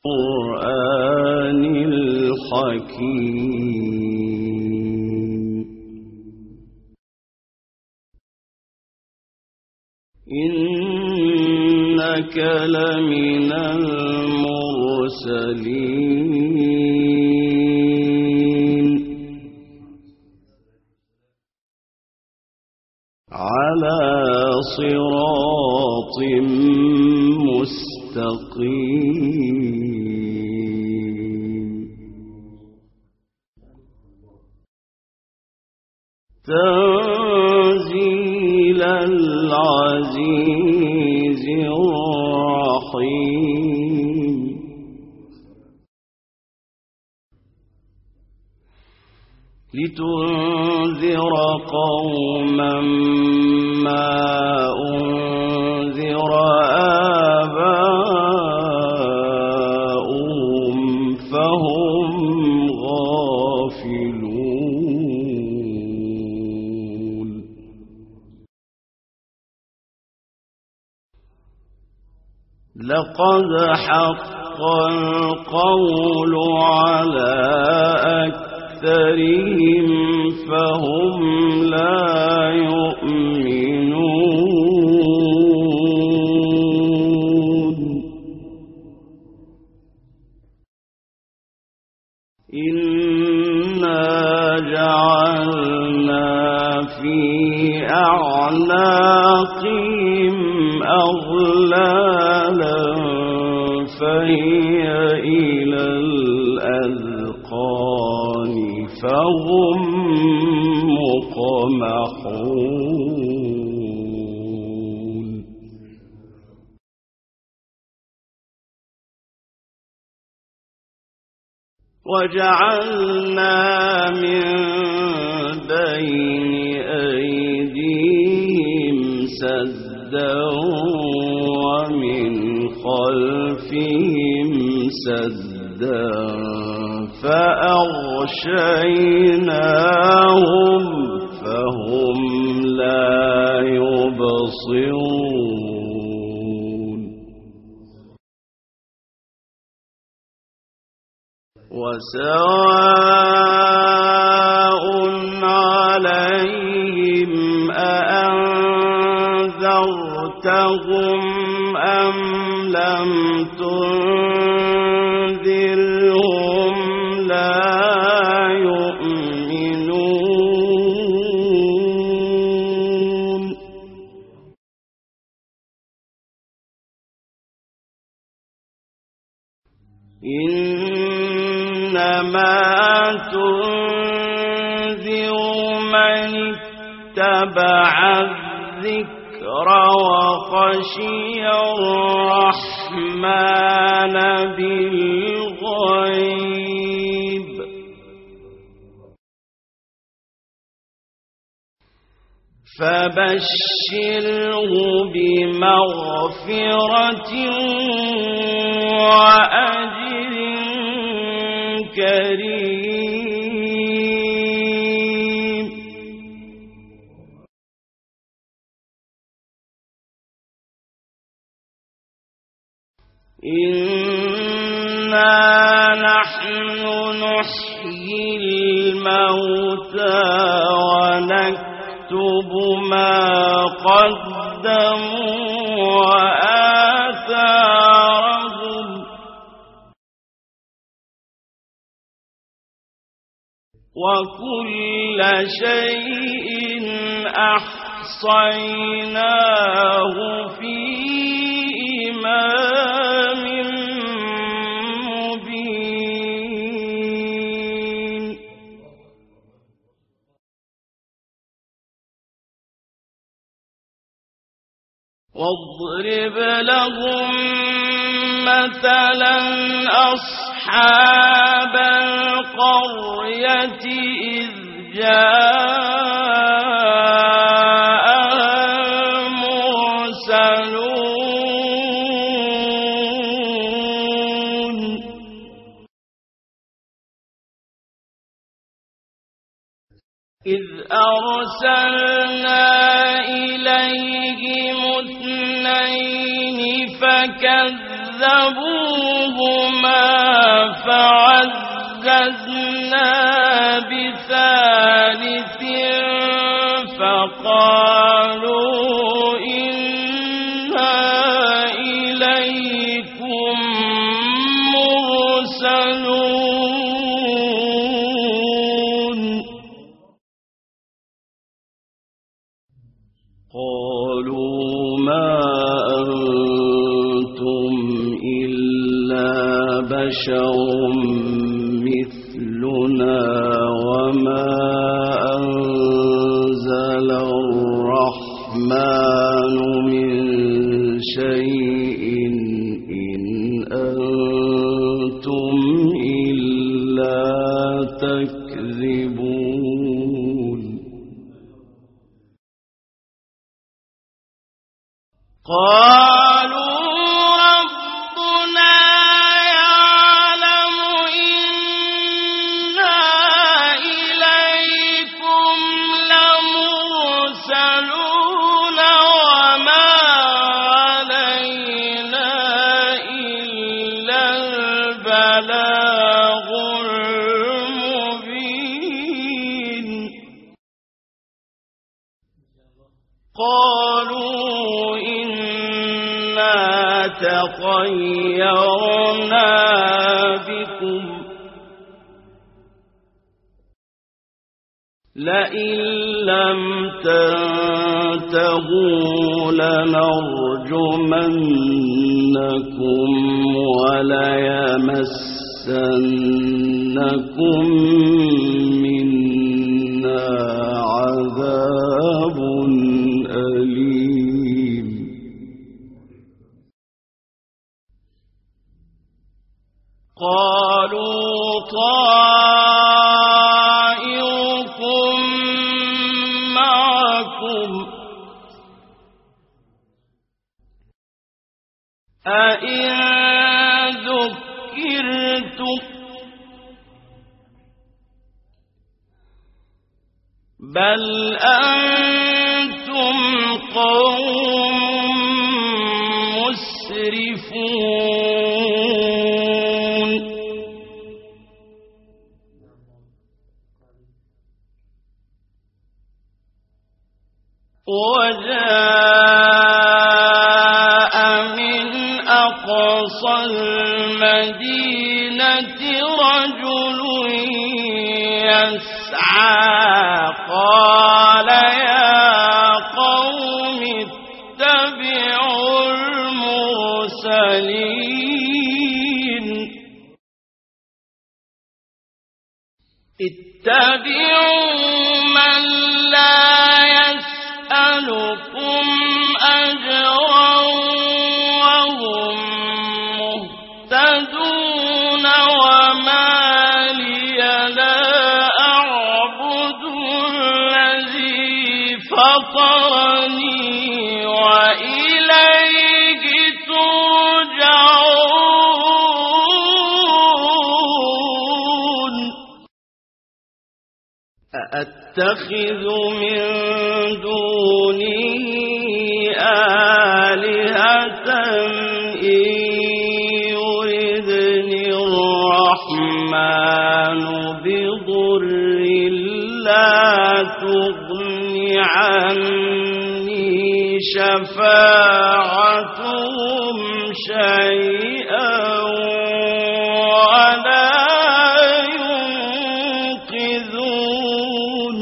القرآن الحكيم إنك لمن المرسلين على صراط مستقيم تنزيل العزيز الرحيم لتنذر قوما ما أنذر آباؤهم فهم غافلون لقد حق القول على أكثرهم فهم لا يؤمنون إنا جعلنا في أعناقهم أغلالا فهي إلى الأذقان فهم مقمحون وجعلنا من بين أيديهم سدا ومن خلفهم سدا فأغشيناهم فهم لا يبصرون وسواء عليهم أأنذرتهم أم لم تنذرهم لا يؤمنون إنما تنذر من اتبع الذكر وخشي الرحمن بالغيب فبشره بمغفرة وأجر كريم إنا نحن نحيي الموتى ونكتب ما قدموا وآثارهم وكل شيء أحصيناه في إمام مبين واضرب لهم مثلا أصحاب القرية إذ جاءها المرسلون إذ أرسلنا إليهم اثنين فكذبوهما فكذبوهما فعززنا بثالث فقالوا إنا إليكم مرسلون قالوا ما أنتم إلا بشر مثلنا وما أنزل الرحمن من شيء إن أنتم إلا تكذبون قالوا ربنا يعلم إنا إليكم لمرسلون وما علينا إلا البلاغ المبين قالوا إنا تطيرنا بكم لئن لم تنتهوا لنرجمنكم وليمسنكم منا عذاب أليم قالوا طائركم معكم أئن ذكرتم بل أنتم قوم مسرفون وجاء من أقصى المدينة رجل يسعى قال يا قوم اتبعوا المرسلين اتبعوا من لا يسألكم أجرا وهم مهتدون وما لي لا أعبد الذي فطرني وإليه ترجعون أأتخذ من دونه آلهة إن يردني الرحمن بضر لا تغن عني شفاعتهم شيئا ولا ينقذون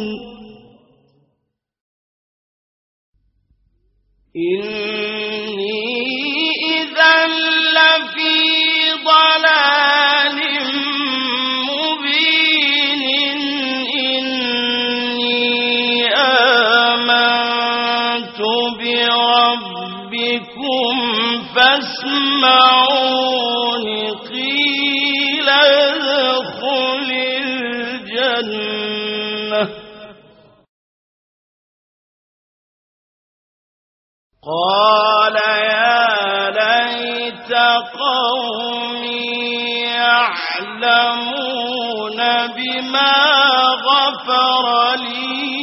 إني إذا لفي ضلال مبين إني آمنت بربكم فاسمعون قيل ادخل الجنة قال يا ليت قومي يعلمون بما غفر لي